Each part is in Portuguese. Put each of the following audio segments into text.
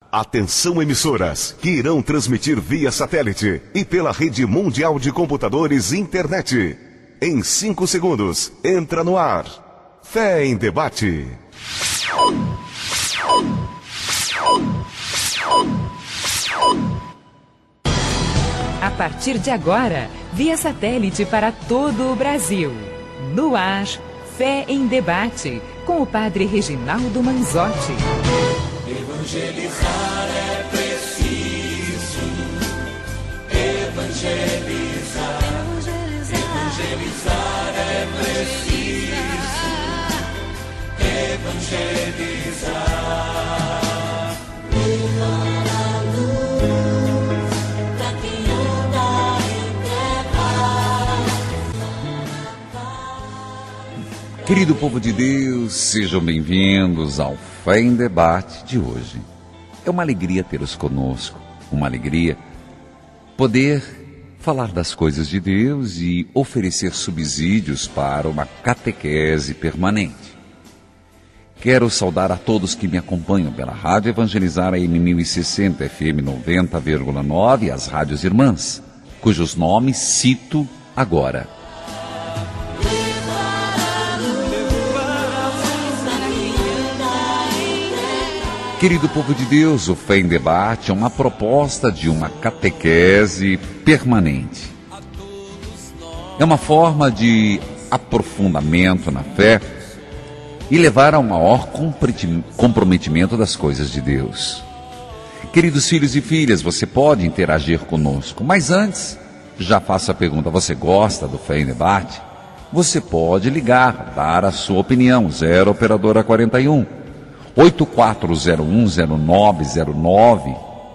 Atenção emissoras que irão transmitir via satélite e pela rede mundial de computadores e internet. Em 5 segundos, entra no ar. Fé em Debate. A partir de agora, via satélite para todo o Brasil. No ar, Fé em Debate, com o padre Reginaldo Manzotti. Evangelizar é preciso. Evangelizar. Evangelizar é preciso. Evangelizar. Levar a luz pra quem anda em trevas. Querido povo de Deus, sejam bem-vindos ao Fé em Debate de hoje. É uma alegria tê-los conosco, uma alegria poder falar das coisas de Deus e oferecer subsídios para uma catequese permanente. Quero saudar a todos que me acompanham pela Rádio Evangelizar AM 1060, FM 90,9 e as rádios irmãs, cujos nomes cito agora. Querido povo de Deus, o Fé em Debate é uma proposta de uma catequese permanente. É uma forma de aprofundamento na fé e levar a um maior comprometimento das coisas de Deus. Queridos filhos e filhas, você pode interagir conosco, mas antes, já faço a pergunta, você gosta do Fé em Debate? Você pode ligar, dar a sua opinião, 0 Operadora 41. 84010909,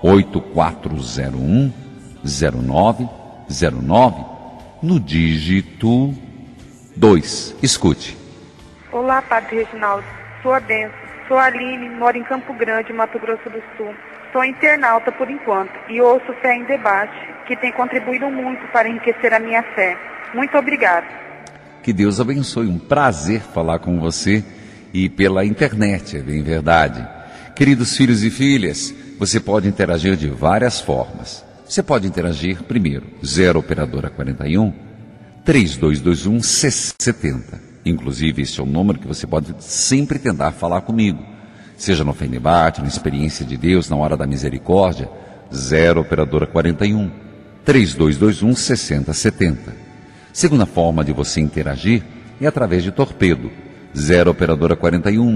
84010909, no dígito 2. Escute. Olá, Padre Reginaldo. Sou a Benção. Sou a Aline, moro em Campo Grande, Mato Grosso do Sul. Sou internauta por enquanto e ouço Fé em Debate, que tem contribuído muito para enriquecer a minha fé. Muito obrigada. Que Deus abençoe. Um prazer falar com você. E pela internet, é bem verdade. Queridos filhos e filhas, você pode interagir de várias formas. Você pode interagir primeiro, 0 Operadora 41, 3221 6070. Inclusive, esse é o número que você pode sempre tentar falar comigo. Seja no Fé em Debate, na Experiência de Deus, na Hora da Misericórdia, 0 Operadora 41, 3221 6070. Segunda forma de você interagir é através de torpedo. 0 Operadora 41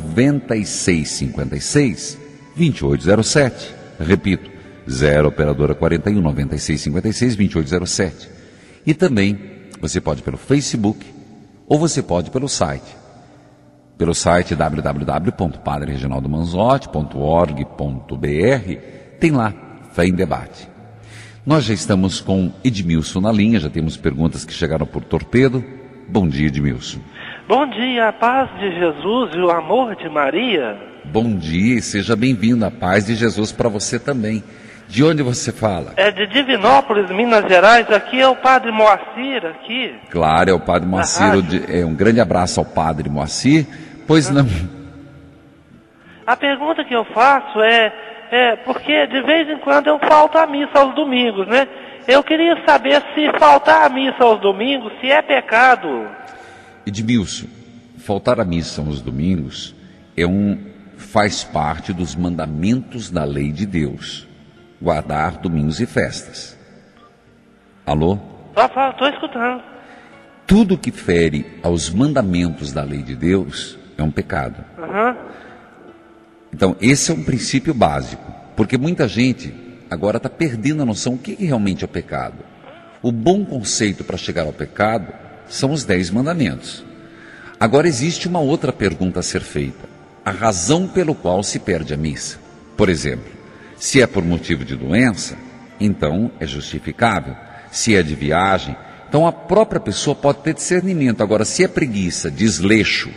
9656 2807. Repito, 0 Operadora 41 9656 2807. E também você pode pelo Facebook ou você pode pelo site. Pelo site www.padrereginaldomanzotti.org.br tem lá Fé em Debate. Nós já estamos com Edmilson na linha, já temos perguntas que chegaram por torpedo. Bom dia, Edmilson. Bom dia, a paz de Jesus e o amor de Maria. Bom dia e seja bem-vindo, a paz de Jesus para você também. De onde você fala? É de Divinópolis, Minas Gerais. Aqui é o Padre Moacir, aqui. Claro, é o Padre Moacir. Um grande abraço ao Padre Moacir. Pois não. A pergunta que eu faço é porque de vez em quando eu falto à missa aos domingos, né? Eu queria saber se faltar à missa aos domingos, se é pecado. Edmilson, faltar à missa aos domingos faz parte dos mandamentos da lei de Deus. Guardar domingos e festas. Alô? Estou escutando. Tudo que fere aos mandamentos da lei de Deus é um pecado. Uhum. Então, esse é um princípio básico. Porque muita gente agora está perdendo a noção do que realmente é o pecado. O bom conceito para chegar ao pecado são os 10 mandamentos. Agora existe uma outra pergunta a ser feita. A razão pelo qual se perde a missa. Por exemplo, se é por motivo de doença, então é justificável. Se é de viagem, então a própria pessoa pode ter discernimento. Agora, se é preguiça, desleixo,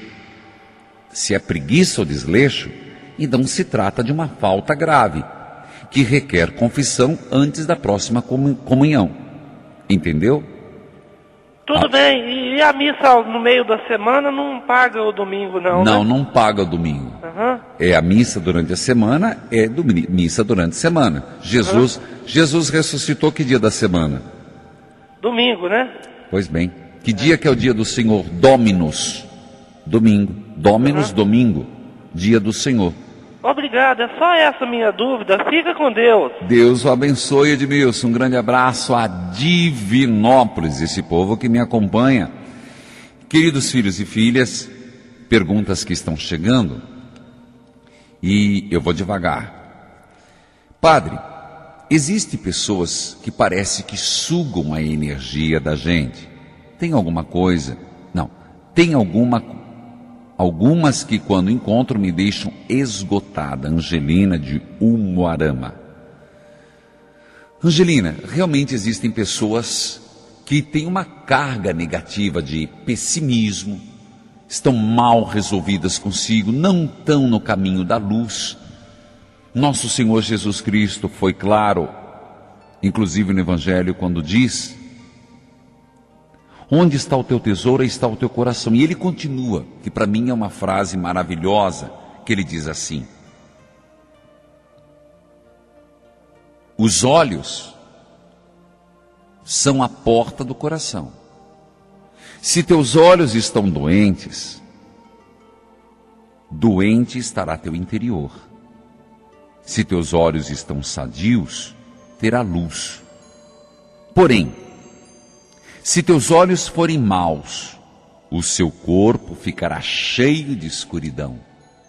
então se trata de uma falta grave, que requer confissão antes da próxima comunhão. Entendeu? Tudo bem, e a missa no meio da semana não paga o domingo não, Não, né? não paga o domingo. Aham. É a missa durante a semana, missa durante a semana. Jesus ressuscitou que dia da semana? Domingo, né? Pois bem. Que dia que é o dia do Senhor? Dominus. Domingo. Dominus, domingo. Dia do Senhor. Obrigado, é só essa minha dúvida. Fica com Deus. Deus o abençoe, Edmilson. Um grande abraço a Divinópolis, esse povo que me acompanha. Queridos filhos e filhas, perguntas que estão chegando e eu vou devagar. Padre, existem pessoas que parece que sugam a energia da gente. Tem alguma coisa? Não. Tem algumas que quando encontro me deixam esgotada. Angelina de Umuarama. Angelina, realmente existem pessoas que têm uma carga negativa de pessimismo, estão mal resolvidas consigo, não estão no caminho da luz. Nosso Senhor Jesus Cristo foi claro, inclusive no Evangelho, quando diz: onde está o teu tesouro, aí está o teu coração. E ele continua, que para mim é uma frase maravilhosa, que ele diz assim: os olhos são a porta do coração. Se teus olhos estão doentes, doente estará teu interior. Se teus olhos estão sadios, terá luz. Porém, se teus olhos forem maus, o seu corpo ficará cheio de escuridão.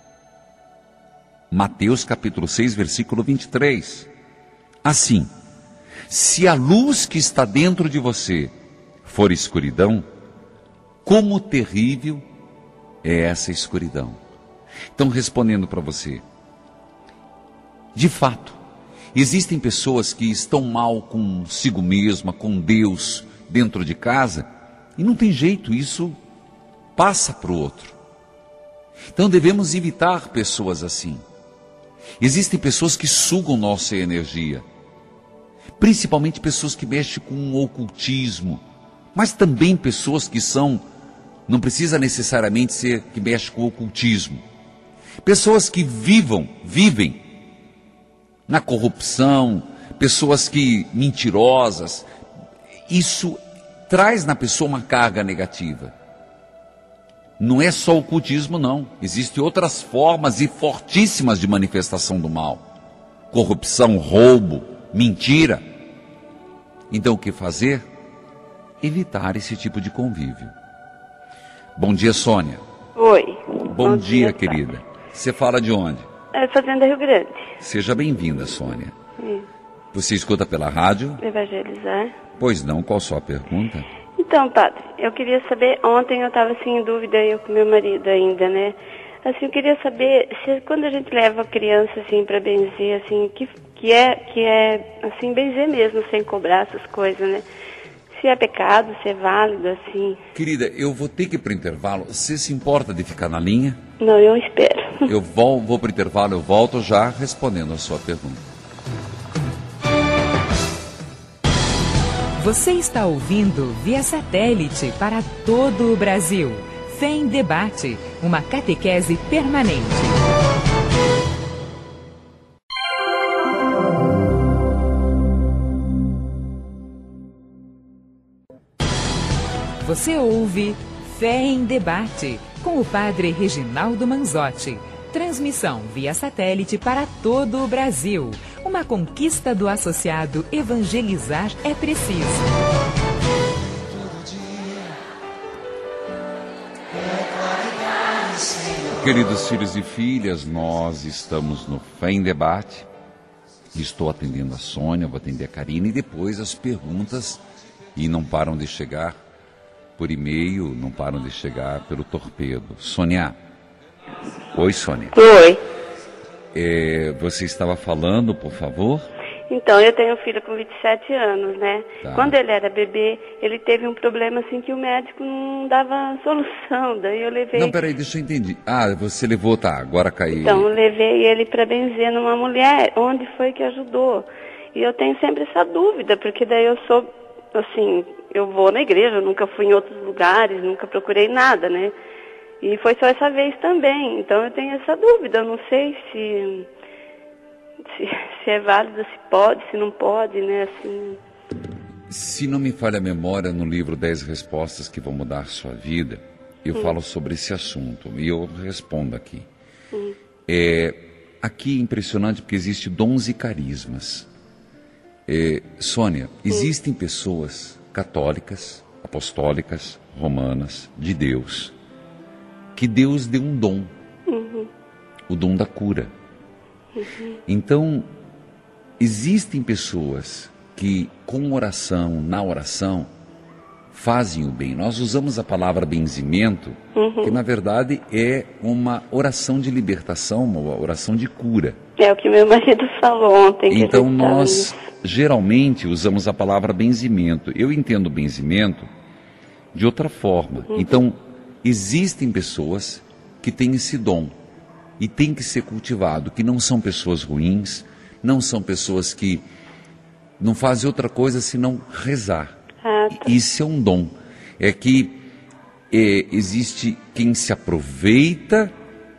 Mateus capítulo 6, versículo 23. Assim, se a luz que está dentro de você for escuridão, como terrível é essa escuridão. Então, respondendo para você, de fato, existem pessoas que estão mal consigo mesma, com Deus, dentro de casa, e não tem jeito, isso passa para o outro. Então devemos evitar pessoas assim. Existem pessoas que sugam nossa energia, principalmente pessoas que mexem com o ocultismo, mas também pessoas que não precisa necessariamente ser que mexe com o ocultismo, pessoas que vivem na corrupção, pessoas que mentirosas. Isso traz na pessoa uma carga negativa. Não é só o ocultismo, não. Existem outras formas e fortíssimas de manifestação do mal. Corrupção, roubo, mentira. Então o que fazer? Evitar esse tipo de convívio. Bom dia, Sônia. Oi. Bom dia, querida. Você fala de onde? É Fazenda Rio Grande. Seja bem-vinda, Sônia. Você escuta pela rádio? Evangelizar. Pois não, qual a sua pergunta? Então, padre, eu queria saber, ontem eu estava assim em dúvida, eu com meu marido ainda, né? Assim, eu queria saber se quando a gente leva a criança assim para benzer, assim, que é assim, benzer mesmo, sem cobrar essas coisas, né? Se é pecado, se é válido, assim. Querida, eu vou ter que ir para o intervalo. Você se importa de ficar na linha? Não, eu espero. Eu vou para o intervalo, eu volto já respondendo a sua pergunta. Você está ouvindo via satélite para todo o Brasil. Fé em Debate, uma catequese permanente. Você ouve Fé em Debate, com o padre Reginaldo Manzotti. Transmissão via satélite para todo o Brasil. Uma conquista do associado Evangelizar é Preciso. Queridos filhos e filhas, nós estamos no Fé em Debate. Estou atendendo a Sônia, vou atender a Karina e depois as perguntas, e não param de chegar por e-mail, não param de chegar pelo torpedo. Sônia. Oi, Sônia. Oi. Você estava falando, por favor? Então, eu tenho um filho com 27 anos, né? Tá. Quando ele era bebê, ele teve um problema assim que o médico não dava solução. Daí eu levei... Não, peraí, deixa eu entender. Ah, você levou, tá, agora caiu. Então, eu levei ele para benzer numa mulher. Onde foi que ajudou? E eu tenho sempre essa dúvida, porque daí eu sou, assim, eu vou na igreja, eu nunca fui em outros lugares, nunca procurei nada, né? E foi só essa vez também. Então eu tenho essa dúvida. Eu não sei se é válido, se pode, se não pode, né? Assim... Se não me falha a memória, no livro 10 Respostas que Vão Mudar Sua Vida, eu falo sobre esse assunto e eu respondo aqui. Aqui é impressionante porque existem dons e carismas. Sônia, existem pessoas católicas, apostólicas, romanas, de Deus, que Deus deu um dom, o dom da cura. Então, existem pessoas que com oração, na oração, fazem o bem. Nós usamos a palavra benzimento, que na verdade é uma oração de libertação, uma oração de cura. É o que meu marido falou ontem. Então nós geralmente usamos a palavra benzimento. Eu entendo benzimento de outra forma. Então existem pessoas que têm esse dom e tem que ser cultivado, que não são pessoas ruins, não são pessoas que não fazem outra coisa senão rezar. Isso é um dom. É que existe quem se aproveita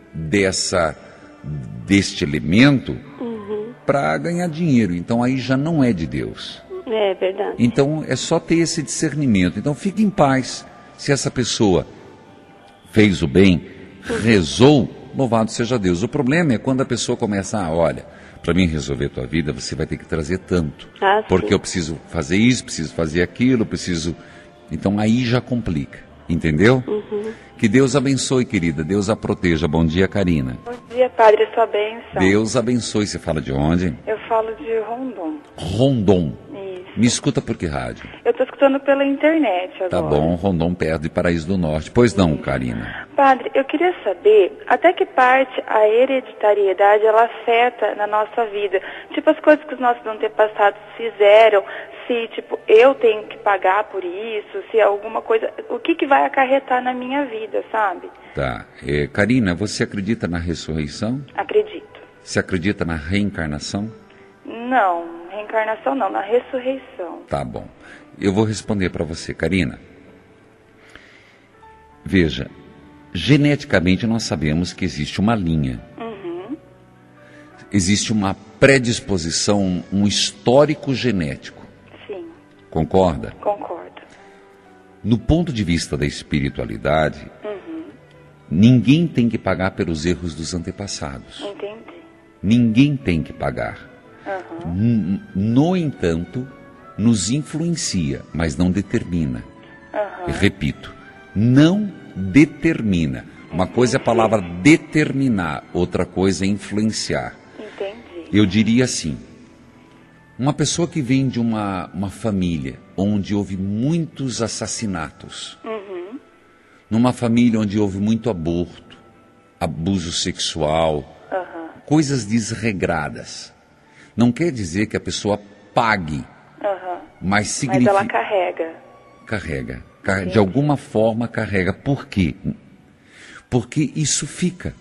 deste elemento para ganhar dinheiro. Então aí já não é de Deus. É verdade. Então é só ter esse discernimento. Então fique em paz. Se essa pessoa fez o bem, rezou, louvado seja Deus. O problema é quando a pessoa começa, olha, para mim resolver a tua vida, você vai ter que trazer tanto. Porque eu preciso fazer isso, preciso fazer aquilo, preciso... Então aí já complica, entendeu? Que Deus abençoe, querida, Deus a proteja. Bom dia, Karina. Bom dia, padre, sua bênção. Deus abençoe. Você fala de onde? Eu falo de Rondon. Rondon. Isso. Me escuta por que rádio? Eu estou escutando pela internet agora. Tá bom, Rondon perto de Paraíso do Norte. Pois não, Karina. Padre, eu queria saber até que parte a hereditariedade ela afeta na nossa vida. Tipo, as coisas que os nossos antepassados fizeram, se, tipo, eu tenho que pagar por isso, se alguma coisa... O que vai acarretar na minha vida, sabe? Tá. Karina, você acredita na ressurreição? Acredito. Você acredita na reencarnação? Não, reencarnação não, na ressurreição. Tá bom. Eu vou responder para você, Karina. Veja, geneticamente nós sabemos que existe uma linha. Existe uma predisposição, um histórico genético. Sim. Concorda? Concordo. No ponto de vista da espiritualidade, ninguém tem que pagar pelos erros dos antepassados. Entendi. Ninguém tem que pagar. No entanto, nos influencia, mas não determina. Eu repito, não determina. Uma coisa é a palavra determinar, outra coisa é influenciar. Entendi. Eu diria assim, uma pessoa que vem de uma família onde houve muitos assassinatos, numa família onde houve muito aborto, abuso sexual, coisas desregradas, não quer dizer que a pessoa pague, mas significa... Mas ela carrega. Carrega. De alguma forma carrega. Por quê? Porque isso fica.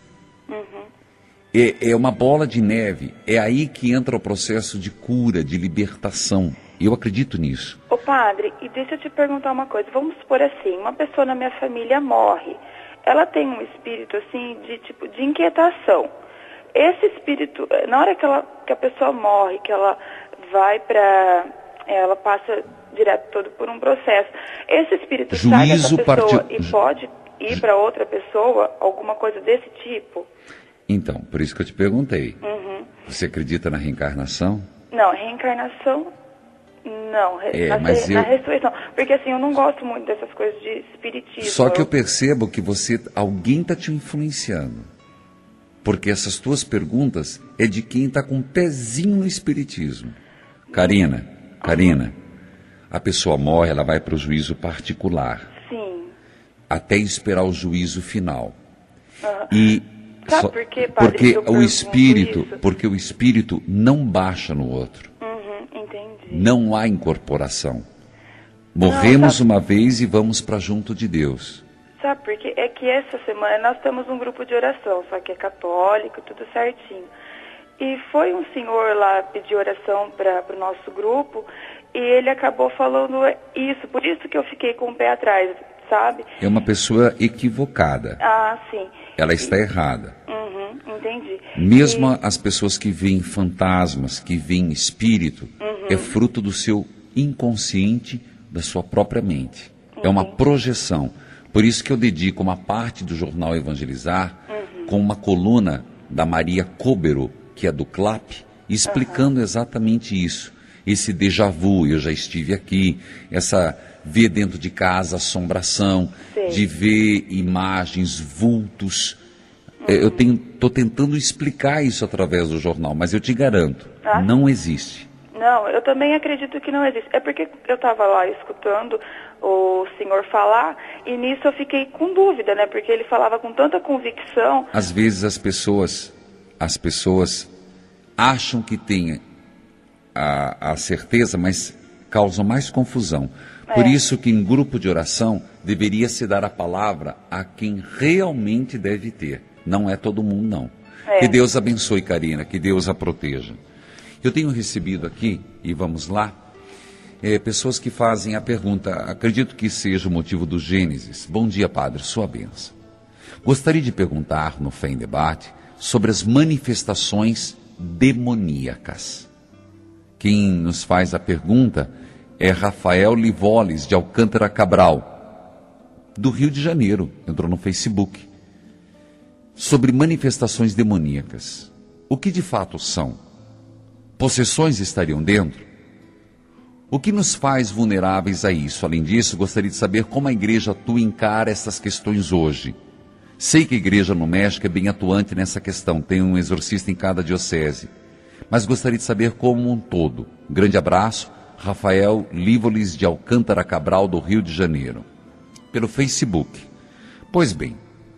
É uma bola de neve. É aí que entra o processo de cura, de libertação. Eu acredito nisso. Ô padre, e deixa eu te perguntar uma coisa. Vamos supor assim, uma pessoa na minha família morre. Ela tem um espírito assim de inquietação. Esse espírito, na hora que a pessoa morre, que ela vai ela passa direto todo por um processo. Esse espírito sai dessa pessoa e pode ir para outra pessoa, alguma coisa desse tipo? Então, por isso que eu te perguntei. Você acredita na reencarnação? Não, reencarnação, não. Na ressurreição. Porque assim, eu não gosto muito dessas coisas de espiritismo. Só que eu percebo que alguém está te influenciando. Porque essas tuas perguntas é de quem está com um pezinho no espiritismo. Karina, a pessoa morre, ela vai para o juízo particular. Sim. Até esperar o juízo final. E sabe por quê, padre, porque o espírito não baixa no outro. Entendi. Não há incorporação. Morremos uma vez e vamos para junto de Deus. Sabe por quê? É que essa semana nós temos um grupo de oração, só que é católico, tudo certinho. E foi um senhor lá pedir oração para o nosso grupo e ele acabou falando isso. Por isso que eu fiquei com o pé atrás. sabe? É uma pessoa equivocada. Ah, sim. Ela está errada. Entendi. Mesmo as pessoas que veem fantasmas, que veem espírito, é fruto do seu inconsciente, da sua própria mente. É uma projeção. Por isso que eu dedico uma parte do jornal Evangelizar com uma coluna da Maria Cóbero, que é do CLAP, explicando exatamente isso. Esse déjà vu, eu já estive aqui, essa ver dentro de casa assombração, de ver imagens, vultos. Eu estou tentando explicar isso através do jornal, mas eu te garanto, não existe. Não, eu também acredito que não existe. É porque eu estava lá escutando o senhor falar e nisso eu fiquei com dúvida, né? Porque ele falava com tanta convicção. Às vezes as pessoas acham que têm a certeza, mas causam mais confusão. Por isso que em grupo de oração deveria se dar a palavra a quem realmente deve ter. Não é todo mundo, não. Que Deus abençoe, Karina, que Deus a proteja. Eu tenho recebido aqui, e vamos lá, pessoas que fazem a pergunta, acredito que seja o motivo do Gênesis. Bom dia, Padre, sua bênção. Gostaria de perguntar no Fé em Debate sobre as manifestações demoníacas. Quem nos faz a pergunta é Rafael Livoles, de Alcântara Cabral, do Rio de Janeiro, entrou no Facebook. Sobre manifestações demoníacas. O que de fato são? Possessões estariam dentro? O que nos faz vulneráveis a isso? Além disso, gostaria de saber como a igreja atua e encara essas questões hoje. Sei que a igreja no México é bem atuante nessa questão, tem um exorcista em cada diocese. Mas gostaria de saber como um todo. Um grande abraço, Rafael Livoles, de Alcântara Cabral, do Rio de Janeiro. Pelo Facebook. Pois bem,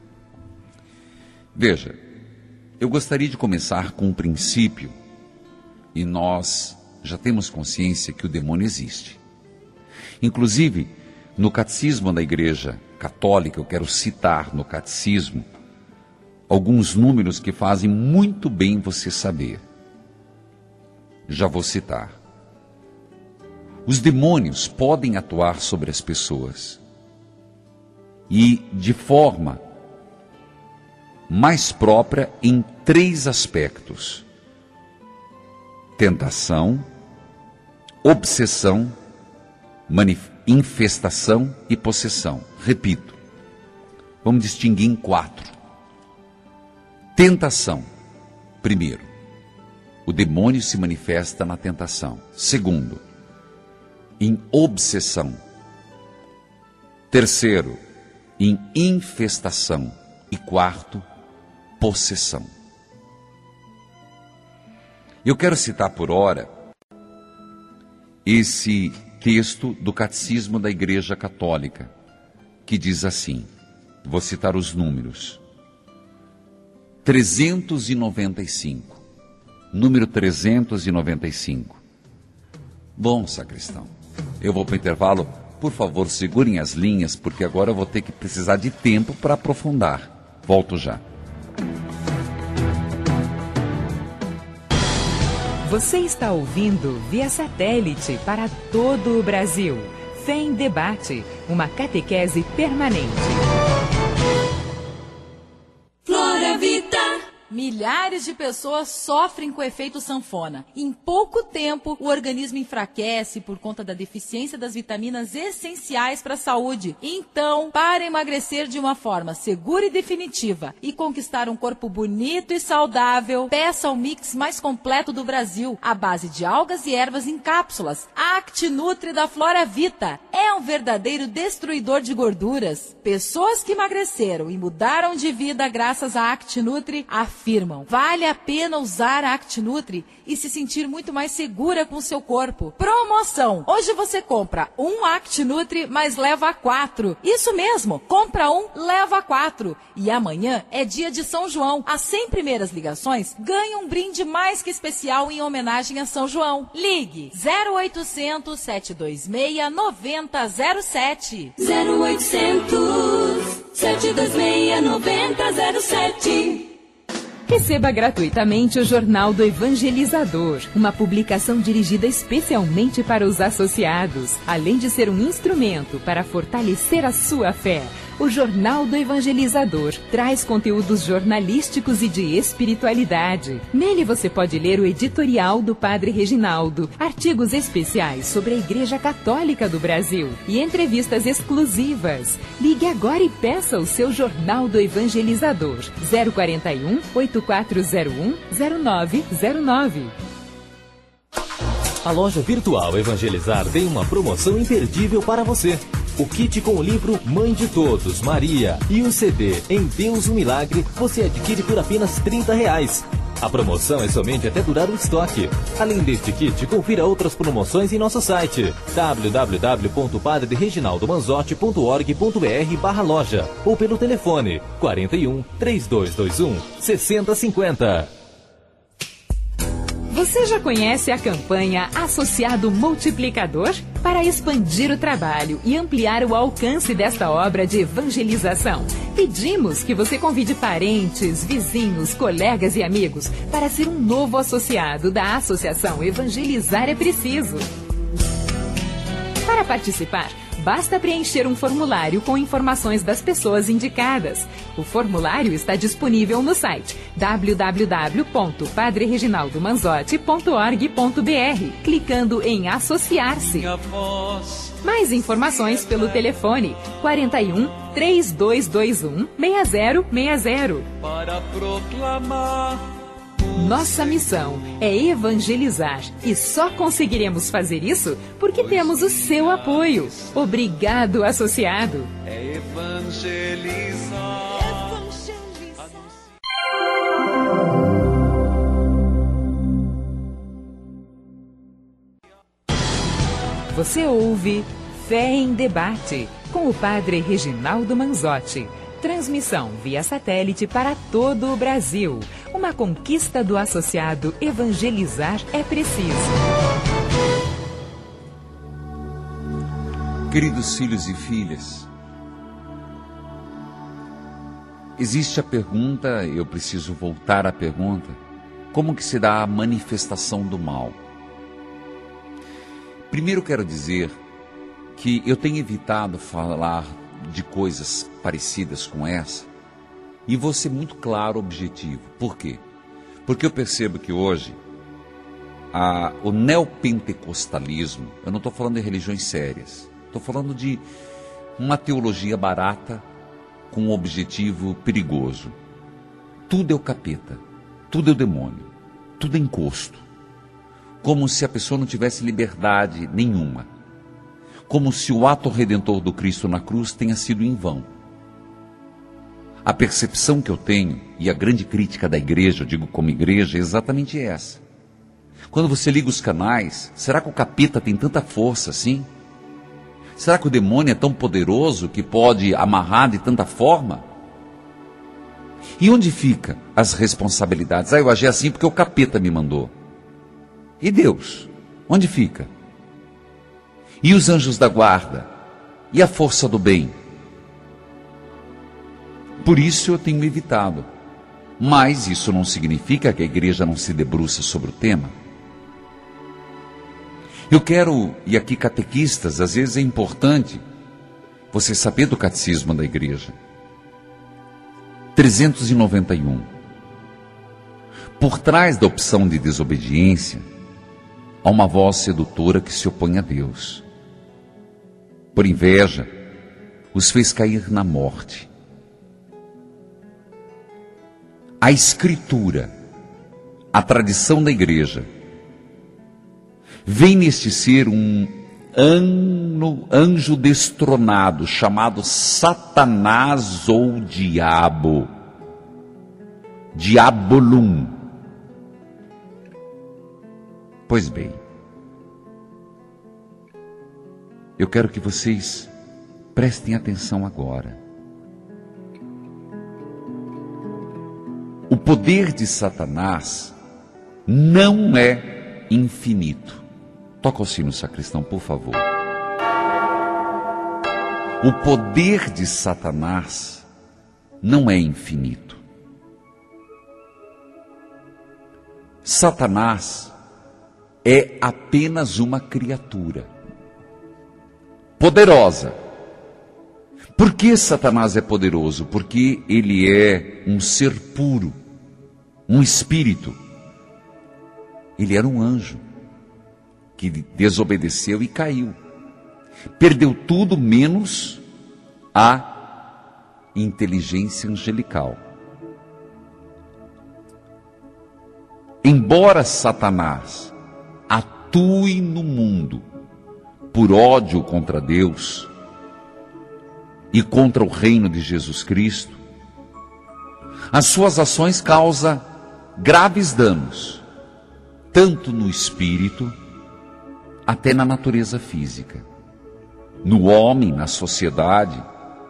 veja, eu gostaria de começar com um princípio, e nós já temos consciência que o demônio existe. Inclusive, no Catecismo da Igreja Católica, eu quero citar no Catecismo alguns números que fazem muito bem você saber. Já vou citar. Os demônios podem atuar sobre as pessoas e de forma mais própria em 3 aspectos: tentação, obsessão, infestação e possessão. Repito, vamos distinguir em 4. Tentação. Primeiro, o demônio se manifesta na tentação. Segundo, em obsessão. Terceiro, em infestação. E quarto, possessão. Eu quero citar por hora esse texto do Catecismo da Igreja Católica, que diz assim, vou citar os números, 395, número 395. Bom, sacristão, eu vou para o intervalo, por favor, segurem as linhas, porque agora eu vou ter que precisar de tempo para aprofundar. Volto já. Você está ouvindo via satélite para todo o Brasil. Fé em Debate, uma catequese permanente. Flora Vida. Milhares de pessoas sofrem com o efeito sanfona. Em pouco tempo, o organismo enfraquece por conta da deficiência das vitaminas essenciais para a saúde. Então, para emagrecer de uma forma segura e definitiva e conquistar um corpo bonito e saudável, peça o mix mais completo do Brasil, à base de algas e ervas em cápsulas. A ActiNutri da Flora Vita é um verdadeiro destruidor de gorduras. Pessoas que emagreceram e mudaram de vida graças à ActiNutri afirmam, vale a pena usar a ActiNutri e se sentir muito mais segura com o seu corpo. Promoção! Hoje você compra um ActiNutri, mas leva 4. Isso mesmo, compra um, leva 4. E amanhã é dia de São João. As 100 primeiras ligações ganham um brinde mais que especial em homenagem a São João. Ligue 0800 726 9007. 0800 726 9007. Receba gratuitamente o Jornal do Evangelizador, uma publicação dirigida especialmente para os associados, além de ser um instrumento para fortalecer a sua fé. O Jornal do Evangelizador traz conteúdos jornalísticos e de espiritualidade. Nele você pode ler o editorial do Padre Reginaldo, artigos especiais sobre a Igreja Católica do Brasil e entrevistas exclusivas. Ligue agora e peça o seu Jornal do Evangelizador. 041 8401 0909. A loja virtual Evangelizar tem uma promoção imperdível para você. O kit com o livro Mãe de Todos, Maria, e o CD Em Deus o Milagre você adquire por apenas R$30. A promoção é somente até durar o estoque. Além deste kit, confira outras promoções em nosso site www.padrereginaldomanzotti.org.br/loja ou pelo telefone 41 3221 6050. Você já conhece a campanha Associado Multiplicador? Para expandir o trabalho e ampliar o alcance desta obra de evangelização, pedimos que você convide parentes, vizinhos, colegas e amigos para ser um novo associado da Associação Evangelizar é Preciso. Para participar, basta preencher um formulário com informações das pessoas indicadas. O formulário está disponível no site www.padrereginaldomanzotti.org.br, clicando em Associar-se. Mais informações pelo telefone 41 3221 6060. Para proclamar. Nossa missão é evangelizar e só conseguiremos fazer isso porque temos o seu apoio. Obrigado, associado. É evangelizar. Você ouve Fé em Debate com o Padre Reginaldo Manzotti. Transmissão via satélite para todo o Brasil. Uma conquista do associado Evangelizar é Preciso. Queridos filhos e filhas, existe a pergunta, eu preciso voltar à pergunta, como que se dá a manifestação do mal? Primeiro quero dizer que eu tenho evitado falar de coisas parecidas com essa e vou ser muito claro, objetivo. Por quê? Porque eu percebo que hoje o neopentecostalismo, eu não estou falando de religiões sérias, estou falando de uma teologia barata com um objetivo perigoso. Tudo é o capeta, tudo é o demônio, tudo é encosto, como se a pessoa não tivesse liberdade nenhuma, como se o ato redentor do Cristo na cruz tenha sido em vão. A percepção que eu tenho, e a grande crítica da igreja, eu digo como igreja, é exatamente essa. Quando você liga os canais, será que o capeta tem tanta força assim? Será que o demônio é tão poderoso que pode amarrar de tanta forma? E onde fica as responsabilidades? Eu agi assim porque o capeta me mandou. E Deus? Onde fica? E os anjos da guarda? E a força do bem? Por isso eu tenho evitado. Mas isso não significa que a igreja não se debruça sobre o tema. Eu quero, e aqui catequistas, às vezes é importante você saber do catecismo da igreja. 391. Por trás da opção de desobediência, há uma voz sedutora que se opõe a Deus. Por inveja, os fez cair na morte. A Escritura, a tradição da igreja, vem neste ser um anjo destronado, chamado Satanás ou Diabo, Diabolum. Pois bem, eu quero que vocês prestem atenção agora. O poder de Satanás não é infinito. Toca o sino, sacristão, por favor. O poder de Satanás não é infinito. Satanás é apenas uma criatura poderosa. Por que Satanás é poderoso? Porque ele é um ser puro, um espírito. Ele era um anjo que desobedeceu e caiu. Perdeu tudo menos a inteligência angelical. Embora Satanás atue no mundo por ódio contra Deus e contra o reino de Jesus Cristo, as suas ações causam graves danos, tanto no espírito, até na natureza física, no homem, na sociedade.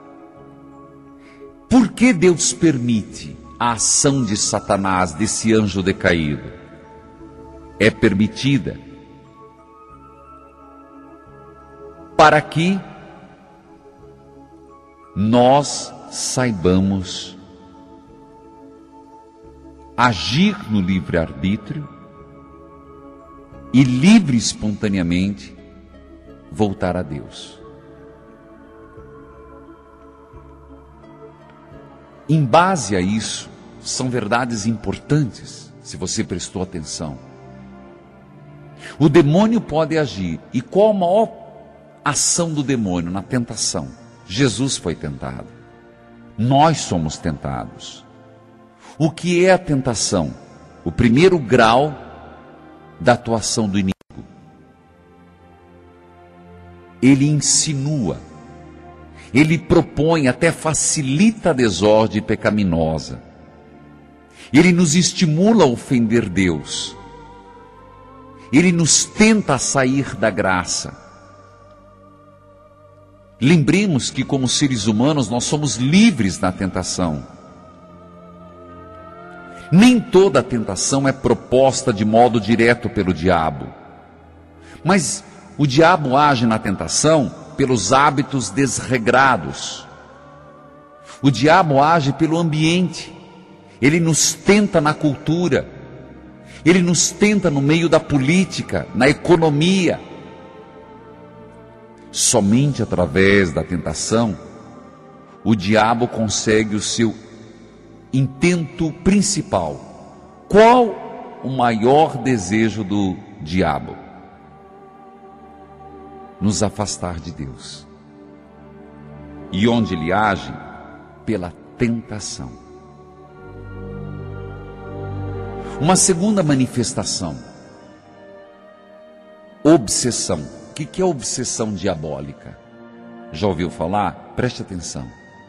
Por que Deus permite a ação de Satanás, desse anjo decaído? É permitida para que nós saibamos agir no livre-arbítrio e livre e espontaneamente voltar a Deus. Em base a isso, são verdades importantes, se você prestou atenção. O demônio pode agir. E qual a maior ação do demônio? Na tentação. Jesus foi tentado. Nós somos tentados. O que é a tentação? O primeiro grau da atuação do inimigo. Ele insinua, ele propõe, até facilita a desordem pecaminosa. Ele nos estimula a ofender Deus. Ele nos tenta a sair da graça. Lembremos que, como seres humanos, nós somos livres na tentação. Nem toda a tentação é proposta de modo direto pelo diabo. Mas o diabo age na tentação pelos hábitos desregrados. O diabo age pelo ambiente. Ele nos tenta na cultura. Ele nos tenta no meio da política, na economia. Somente através da tentação, o diabo consegue o seu intento principal. Qual o maior desejo do diabo? Nos afastar de Deus. E onde ele age? Pela tentação. Uma segunda manifestação: obsessão. O que é obsessão diabólica? Já ouviu falar? Preste atenção.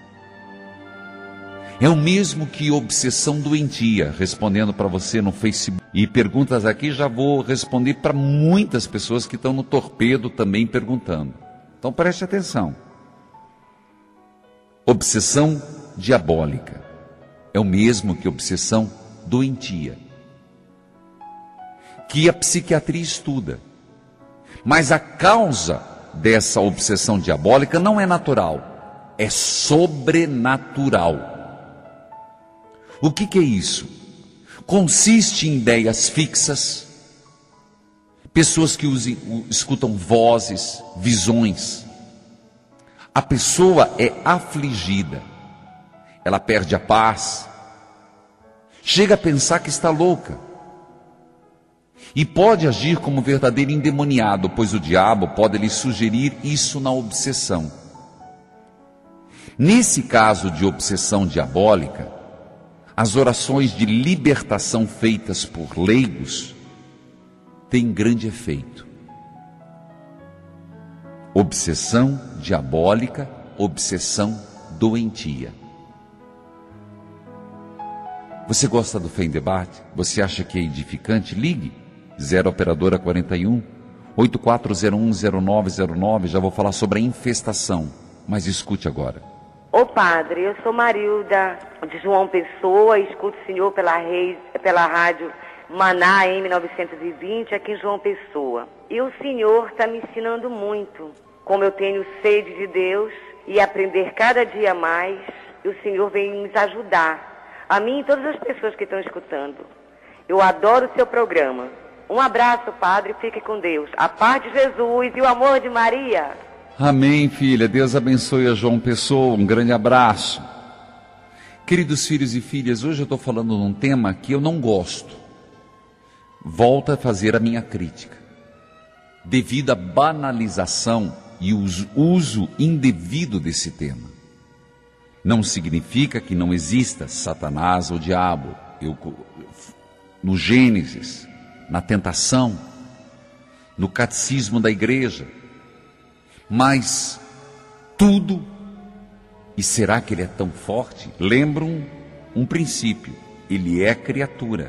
É o mesmo que obsessão doentia, respondendo para você no Facebook. E perguntas aqui já vou responder para muitas pessoas que estão no torpedo também perguntando. Então preste atenção. Obsessão diabólica é o mesmo que obsessão doentia, que a psiquiatria estuda. Mas a causa dessa obsessão diabólica não é natural, é sobrenatural. O que é isso? Consiste em ideias fixas, pessoas que escutam vozes, visões. A pessoa é afligida, ela perde a paz, chega a pensar que está louca. E pode agir como verdadeiro endemoniado, pois o diabo pode lhe sugerir isso na obsessão. Nesse caso de obsessão diabólica, as orações de libertação feitas por leigos têm grande efeito. Obsessão diabólica, obsessão doentia. Você gosta do Fé em Debate? Você acha que é edificante? Ligue. 0 operadora 41 84010909. Já vou falar sobre a infestação, mas escute agora. Ô padre, eu sou Marilda de João Pessoa, escuto o senhor pela rádio Maná M920 aqui em João Pessoa. E o senhor está me ensinando muito, como eu tenho sede de Deus e aprender cada dia mais, e o senhor vem nos ajudar, a mim e todas as pessoas que estão escutando. Eu adoro o seu programa. Um abraço, Padre, fique com Deus. A paz de Jesus e o amor de Maria. Amém, filha. Deus abençoe a João Pessoa. Um grande abraço. Queridos filhos e filhas, hoje eu estou falando de um tema que eu não gosto. Volto a fazer a minha crítica. Devido à banalização e o uso indevido desse tema. Não significa que não exista Satanás ou diabo. No Gênesis, na tentação, no catecismo da igreja. Mas tudo, e será que ele é tão forte? Lembram um princípio: ele é criatura.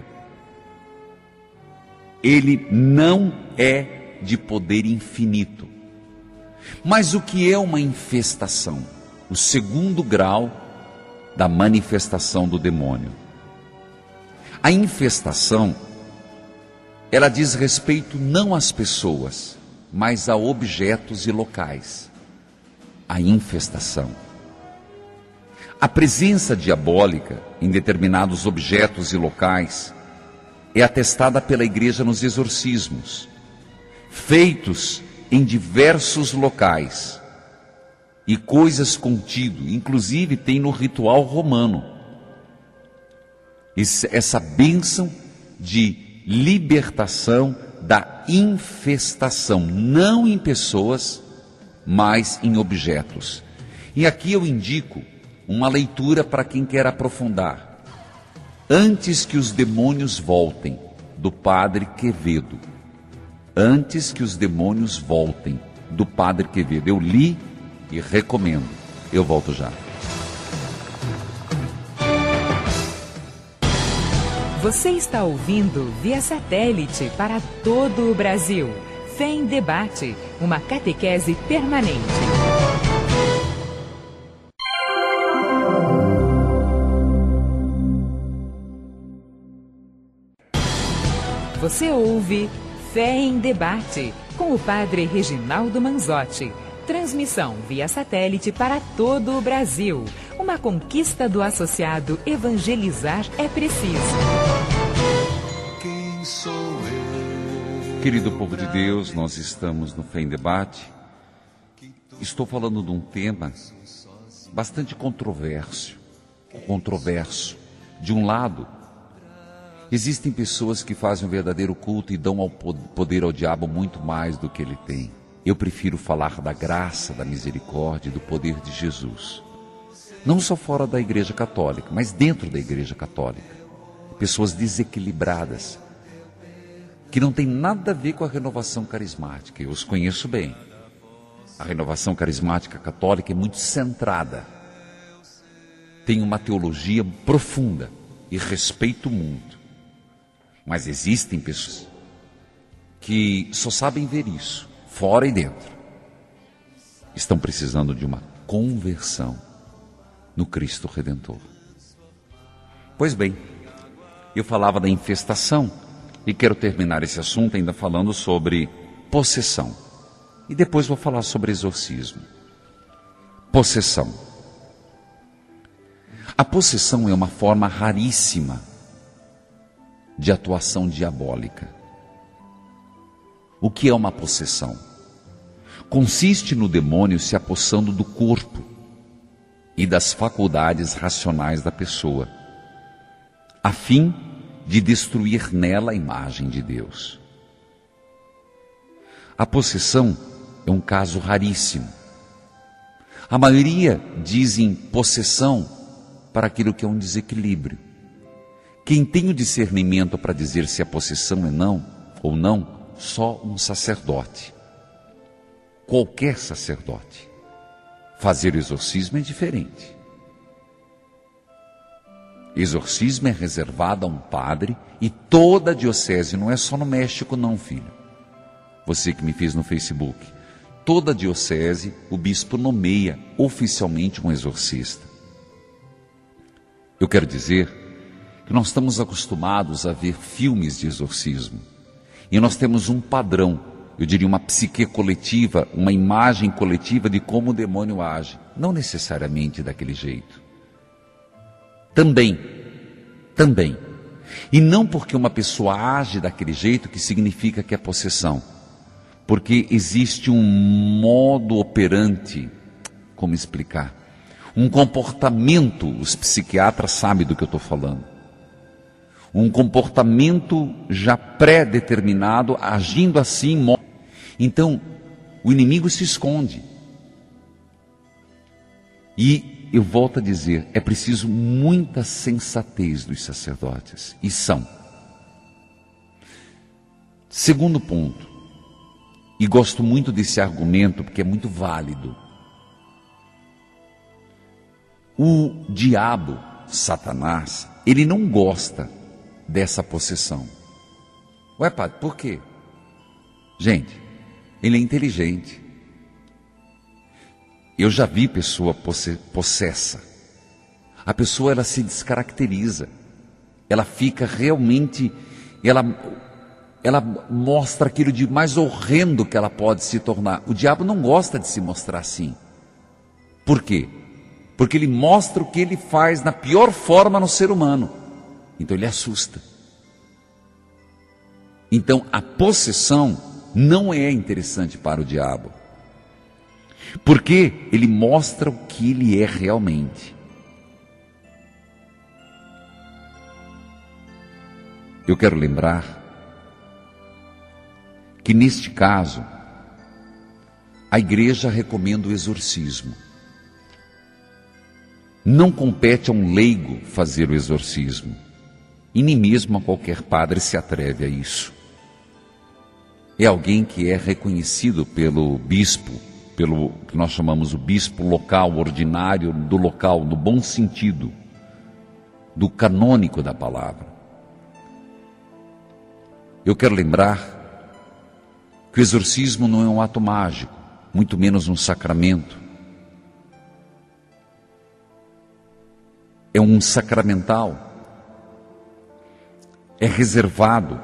Ele não é de poder infinito. Mas o que é uma infestação? O segundo grau da manifestação do demônio. A infestação, ela diz respeito não às pessoas, mas a objetos e locais. A infestação. A presença diabólica em determinados objetos e locais é atestada pela igreja nos exorcismos, feitos em diversos locais, e coisas contido, inclusive tem no ritual romano, essa bênção de libertação da infestação, não em pessoas, mas em objetos. E aqui eu indico uma leitura para quem quer aprofundar. Antes que os demônios voltem, do Padre Quevedo. Antes que os demônios voltem, do Padre Quevedo. Eu li e recomendo. Eu volto já. Você está ouvindo via satélite para todo o Brasil. Fé em Debate, uma catequese permanente. Você ouve Fé em Debate, com o Padre Reginaldo Manzotti. Transmissão via satélite para todo o Brasil. Uma conquista do associado Evangelizar é Preciso. Quem sou eu? Querido povo de Deus, nós estamos no Fé em Debate. Estou falando de um tema bastante controverso. De um lado, existem pessoas que fazem um verdadeiro culto e dão ao poder ao diabo muito mais do que ele tem. Eu prefiro falar da graça, da misericórdia e do poder de Jesus. Não só fora da Igreja Católica, mas dentro da Igreja Católica. Pessoas desequilibradas, que não tem nada a ver com a renovação carismática. Eu os conheço bem. A renovação carismática católica é muito centrada. Tem uma teologia profunda e respeita o mundo. Mas existem pessoas que só sabem ver isso, fora e dentro. Estão precisando de uma conversão no Cristo Redentor. Pois bem, eu falava da infestação e quero terminar esse assunto ainda falando sobre possessão. E depois vou falar sobre exorcismo. Possessão. A possessão é uma forma raríssima de atuação diabólica. O que é uma possessão? Consiste no demônio se apossando do corpo e das faculdades racionais da pessoa, a fim de destruir nela a imagem de Deus. A possessão é um caso raríssimo. A maioria dizem possessão para aquilo que é um desequilíbrio. Quem tem o discernimento para dizer se a possessão é não ou não, só um sacerdote. Qualquer sacerdote. Fazer exorcismo é diferente. Exorcismo é reservado a um padre e toda a diocese, não é só no México não, filho. Você que me fez no Facebook. Toda a diocese, o bispo nomeia oficialmente um exorcista. Eu quero dizer que nós estamos acostumados a ver filmes de exorcismo. E nós temos um padrão, eu diria uma psique coletiva, uma imagem coletiva de como o demônio age. Não necessariamente daquele jeito. Também, E não porque uma pessoa age daquele jeito que significa que é possessão. Porque existe um modo operante, como explicar? Um comportamento, os psiquiatras sabem do que eu estou falando. Um comportamento já pré-determinado, agindo assim. Então, o inimigo se esconde. E eu volto a dizer, é preciso muita sensatez dos sacerdotes. E são. Segundo ponto, e gosto muito desse argumento porque é muito válido. O diabo, Satanás, ele não gosta dessa possessão. Ué, padre, por quê? Gente, ele é inteligente. Eu já vi pessoa possessa. A pessoa, ela se descaracteriza. Ela fica realmente, ela mostra aquilo de mais horrendo que ela pode se tornar. O diabo não gosta de se mostrar assim. Por quê? Porque ele mostra o que ele faz na pior forma no ser humano. Então ele assusta. Então a possessão não é interessante para o diabo. Porque ele mostra o que ele é realmente. Eu quero lembrar que neste caso a igreja recomenda o exorcismo. Não compete a um leigo fazer o exorcismo. E nem mesmo a qualquer padre se atreve a isso. É alguém que é reconhecido pelo bispo, pelo que nós chamamos o bispo local, ordinário do local, no bom sentido, do canônico da palavra. Eu quero lembrar que o exorcismo não é um ato mágico, muito menos um sacramento. É um sacramental, é reservado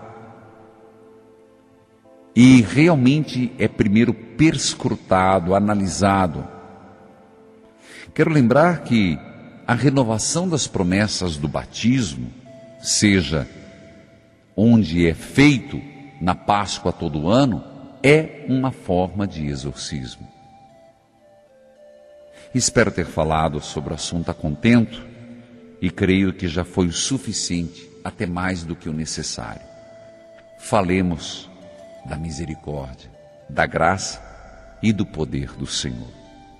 e realmente é primeiro perscrutado, analisado. Quero lembrar que a renovação das promessas do batismo, seja onde é feito na Páscoa todo ano, é uma forma de exorcismo. Espero ter falado sobre o assunto a contento. E creio que já foi o suficiente, até mais do que o necessário. Falemos da misericórdia, da graça e do poder do Senhor.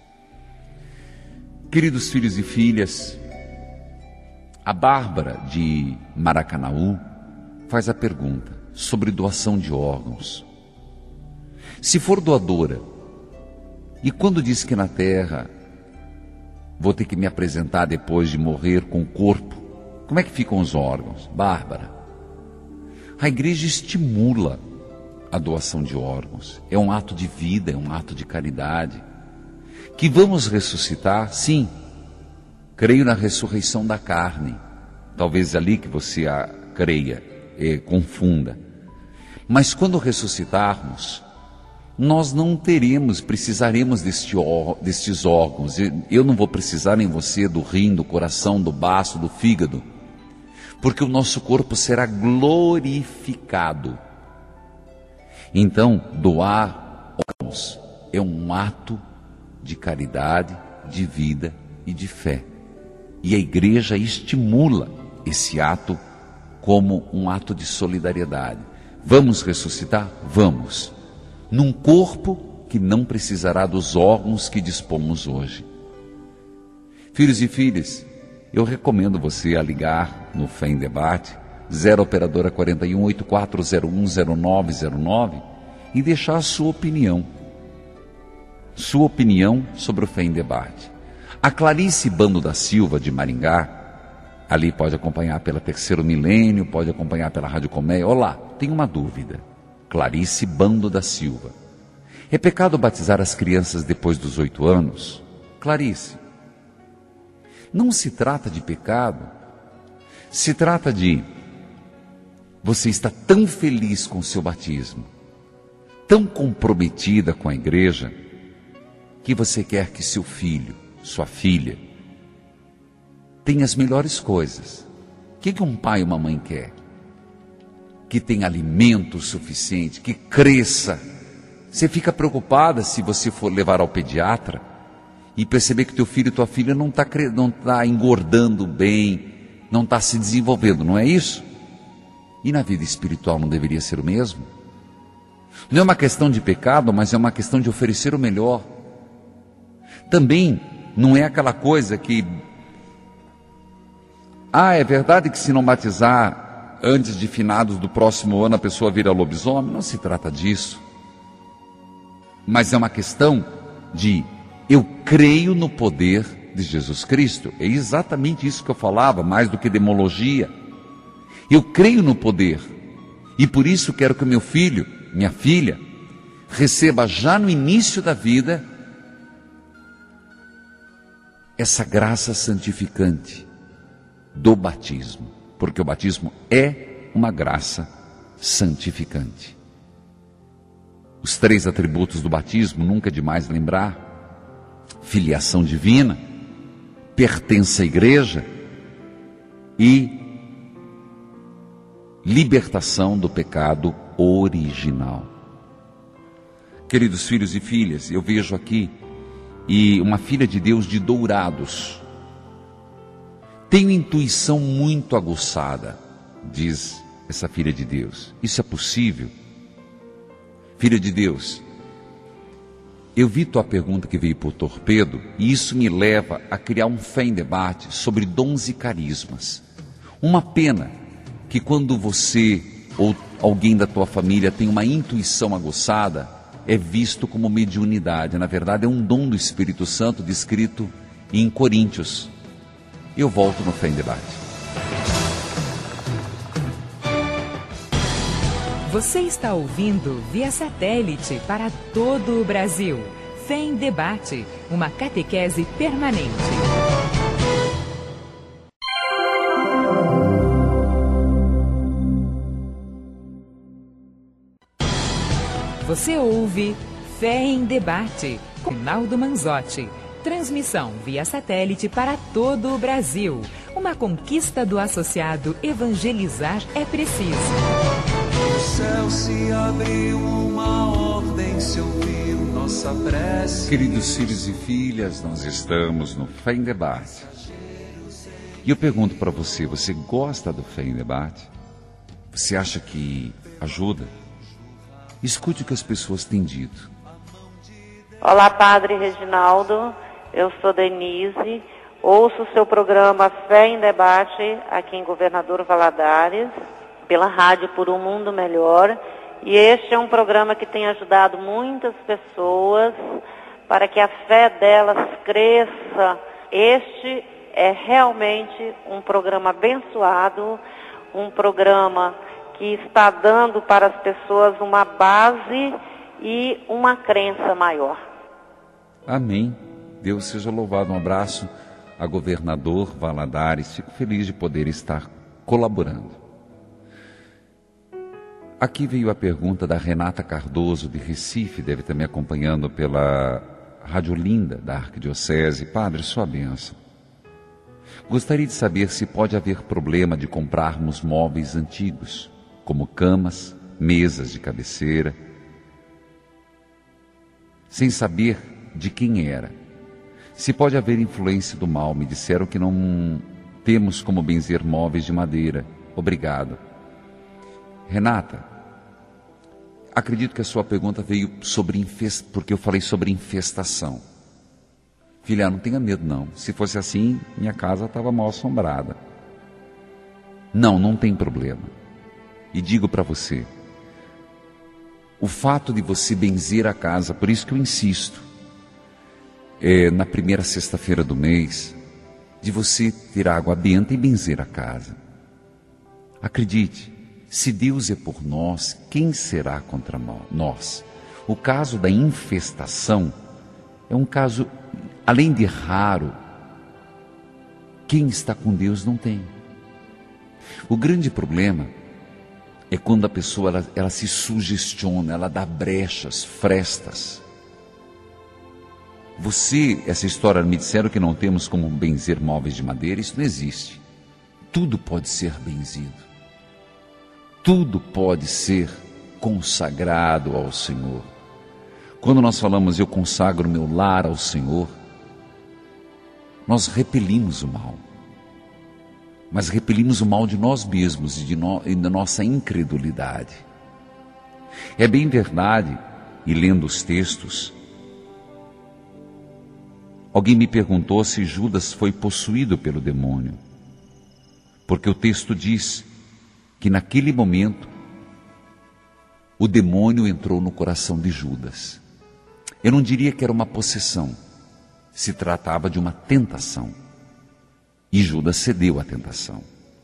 Queridos filhos e filhas, a Bárbara de Maracanaú faz a pergunta sobre doação de órgãos. Se for doadora, e quando diz que na terra vou ter que me apresentar depois de morrer com o corpo, como é que ficam os órgãos? Bárbara, a igreja estimula a doação de órgãos. É um ato de vida, é um ato de caridade. Que vamos ressuscitar? Sim. Creio na ressurreição da carne. Talvez ali que você creia, confunda. Mas quando ressuscitarmos, nós não precisaremos destes órgãos. Eu não vou precisar, nem você, do rim, do coração, do baço, do fígado, porque o nosso corpo será glorificado. Então, doar órgãos é um ato de caridade, de vida e de fé. E a igreja estimula esse ato como um ato de solidariedade. Vamos ressuscitar? Vamos. Num corpo que não precisará dos órgãos que dispomos hoje. Filhos e filhas, eu recomendo você a ligar no Fé em Debate, 0 operadora 41 84010909 e deixar a sua opinião sobre o Fé em Debate. A Clarice Bando da Silva, de Maringá, ali pode acompanhar pela Terceiro Milênio, pode acompanhar pela Rádio Colmeia. Olá, tenho uma dúvida. Clarice Bando da Silva. É pecado batizar as crianças depois dos 8 anos? Clarice, não se trata de pecado. Se trata de você estar tão feliz com o seu batismo, tão comprometida com a igreja, que você quer que seu filho, sua filha, tenha as melhores coisas. O que um pai e uma mãe quer? Que tenha alimento suficiente, que cresça. Você fica preocupada se você for levar ao pediatra e perceber que teu filho e tua filha não tá engordando bem, não está se desenvolvendo, não é isso? E na vida espiritual não deveria ser o mesmo? Não é uma questão de pecado, mas é uma questão de oferecer o melhor. Também não é aquela coisa que... é verdade que se não batizar antes de finados do próximo ano a pessoa vira lobisomem? Não se trata disso. Mas é uma questão de eu creio no poder de Jesus Cristo. É exatamente isso que eu falava, mais do que demologia. Eu creio no poder. E por isso quero que o meu filho, minha filha, receba já no início da vida essa graça santificante do batismo, porque o batismo é uma graça santificante. Os 3 atributos do batismo, nunca é demais lembrar: filiação divina, pertença à igreja e libertação do pecado original. Queridos filhos e filhas, eu vejo aqui uma filha de Deus de Dourados. Tenho intuição muito aguçada, diz essa filha de Deus. Isso é possível? Filha de Deus, eu vi tua pergunta que veio por torpedo, e isso me leva a criar um Fé em Debate sobre dons e carismas. Uma pena que quando você ou alguém da tua família tem uma intuição aguçada, é visto como mediunidade. Na verdade, é um dom do Espírito Santo descrito em Coríntios. Eu volto no Fé em Debate. Você está ouvindo via satélite para todo o Brasil. Fé em Debate, uma catequese permanente. Você ouve Fé em Debate, com Naldo Manzotti. Transmissão via satélite para todo o Brasil. Uma conquista do associado Evangelizar é Preciso. O céu se abriu, uma ordem se ouviu, nossa prece. Queridos filhos e filhas, nós estamos no Fé em Debate. E eu pergunto para você, você gosta do Fé em Debate? Você acha que ajuda? Escute o que as pessoas têm dito. Olá, Padre Reginaldo. Eu sou Denise. Ouço o seu programa Fé em Debate aqui em Governador Valadares, pela rádio Por um Mundo Melhor. E este é um programa que tem ajudado muitas pessoas para que a fé delas cresça. Este é realmente um programa abençoado, um programa que está dando para as pessoas uma base e uma crença maior. Amém. Deus seja louvado. Um abraço a Governador Valadares. Fico feliz de poder estar colaborando. Aqui veio a pergunta da Renata Cardoso, de Recife, deve estar me acompanhando pela Rádio Linda da Arquidiocese. Padre, sua bênção. Gostaria de saber se pode haver problema de comprarmos móveis antigos, como camas, mesas de cabeceira, sem saber de quem era. Se pode haver influência do mal. Me disseram que não temos como benzer móveis de madeira. Obrigado. Renata, acredito que a sua pergunta veio sobre porque eu falei sobre infestação. Filha, não tenha medo não. Se fosse assim, minha casa estava mal assombrada. Não tem problema. E digo para você, o fato de você benzer a casa, por isso que eu insisto, na primeira sexta-feira do mês, de você ter água benta e benzer a casa. Acredite, se Deus é por nós, quem será contra nós? O caso da infestação é um caso, além de raro, quem está com Deus não tem. O grande problema é quando a pessoa ela se sugestiona, ela dá brechas, frestas. Essa história, me disseram que não temos como benzer móveis de madeira, isso não existe. tudo pode ser benzido, tudo pode ser consagrado ao Senhor. Quando nós falamos, eu consagro meu lar ao Senhor, nós repelimos o mal, mas repelimos o mal de nós mesmos e da nossa incredulidade. É bem verdade, e lendo os textos, alguém me perguntou se Judas foi possuído pelo demônio, porque o texto diz que naquele momento o demônio entrou no coração de Judas. Eu não diria que era uma possessão, se tratava de uma tentação, e Judas cedeu à tentação.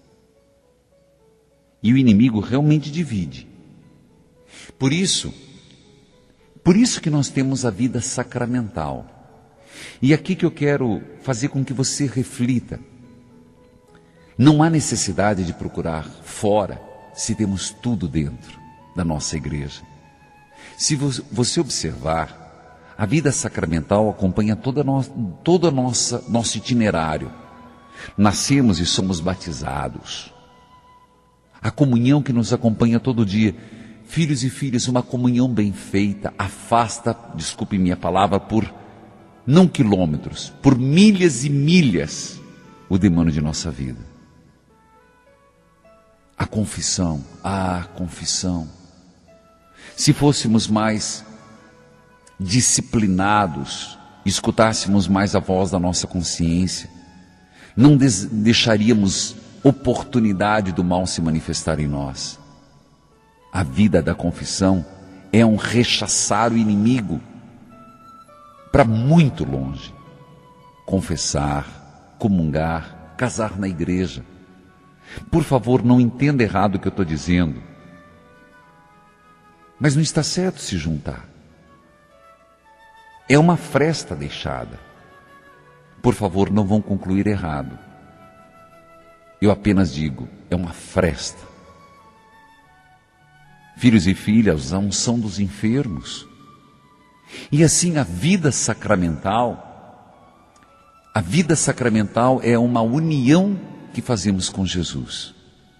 E o inimigo realmente divide. Por isso que nós temos a vida sacramental. E aqui que eu quero fazer com que você reflita. Não há necessidade de procurar fora se temos tudo dentro da nossa igreja. Se você observar, a vida sacramental acompanha todo o nosso itinerário. Nascemos e somos batizados. A comunhão que nos acompanha todo dia. Filhos e filhas, uma comunhão bem feita afasta, desculpe minha palavra, por não quilômetros, por milhas e milhas, o demônio de nossa vida. A confissão. Se fôssemos mais disciplinados, escutássemos mais a voz da nossa consciência, não deixaríamos oportunidade do mal se manifestar em nós. A vida da confissão é um rechaçar o inimigo para muito longe. Confessar, comungar, casar na igreja. Por favor, não entenda errado o que eu estou dizendo. Mas não está certo se juntar. É uma fresta deixada. Por favor, não vão concluir errado. Eu apenas digo, é uma fresta. Filhos e filhas, a unção dos enfermos. E assim a vida sacramental é uma união que fazemos com Jesus.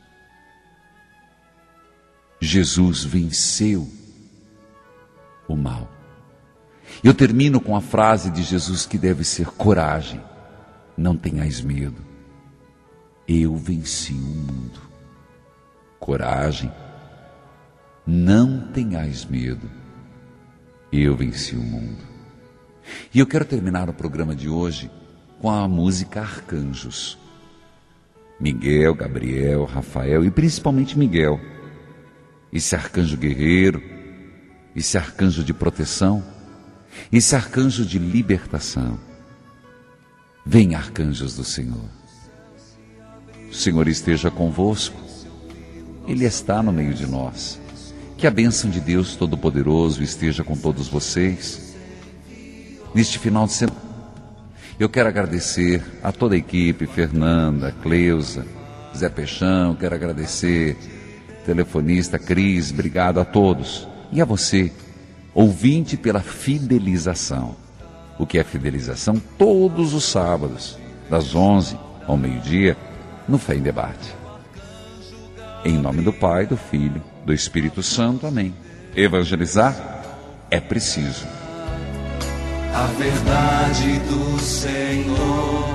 Jesus venceu o mal. Eu termino com a frase de Jesus que deve ser coragem. Não tenhais medo. Eu venci o mundo. Coragem. Não tenhais medo. Eu venci o mundo. E eu quero terminar o programa de hoje com a música Arcanjos. Miguel, Gabriel, Rafael e principalmente Miguel. Esse arcanjo guerreiro, esse arcanjo de proteção, esse arcanjo de libertação. Vem, arcanjos do Senhor. O Senhor esteja convosco. Ele está no meio de nós. Que a bênção de Deus Todo-Poderoso esteja com todos vocês. Neste final de semana, eu quero agradecer a toda a equipe, Fernanda, Cleusa, Zé Peixão, quero agradecer telefonista Cris, obrigado a todos. E a você, ouvinte, pela fidelização. O que é fidelização? Todos os sábados, das 11 ao meio-dia, no Fé em Debate. Em nome do Pai, do Filho, do Espírito Santo, amém. Evangelizar é preciso. A verdade do Senhor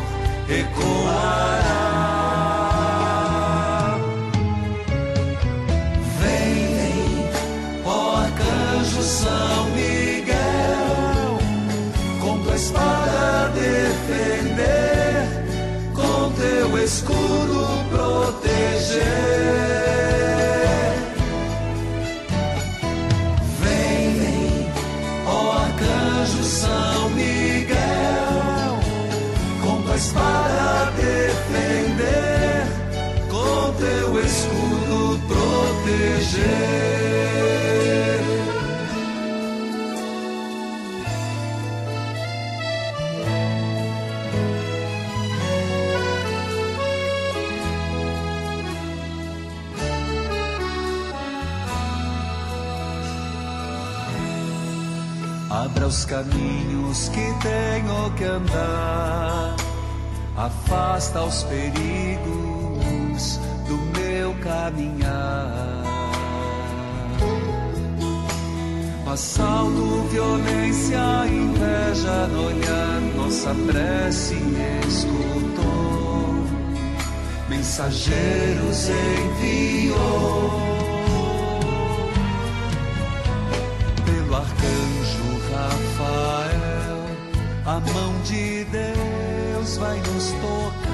ecoará. Vem, ó arcanjo São Miguel, com tua espada defender, com teu escudo proteger. São Miguel, com tua espada defender, com teu escudo proteger. Abra os caminhos que tenho que andar, afasta os perigos, luz do meu caminhar. Assalto, violência, inveja no olhar, nossa prece escutou, mensageiros enviou. Pelo arcanjo Rafael, a mão de Deus vai nos tocar.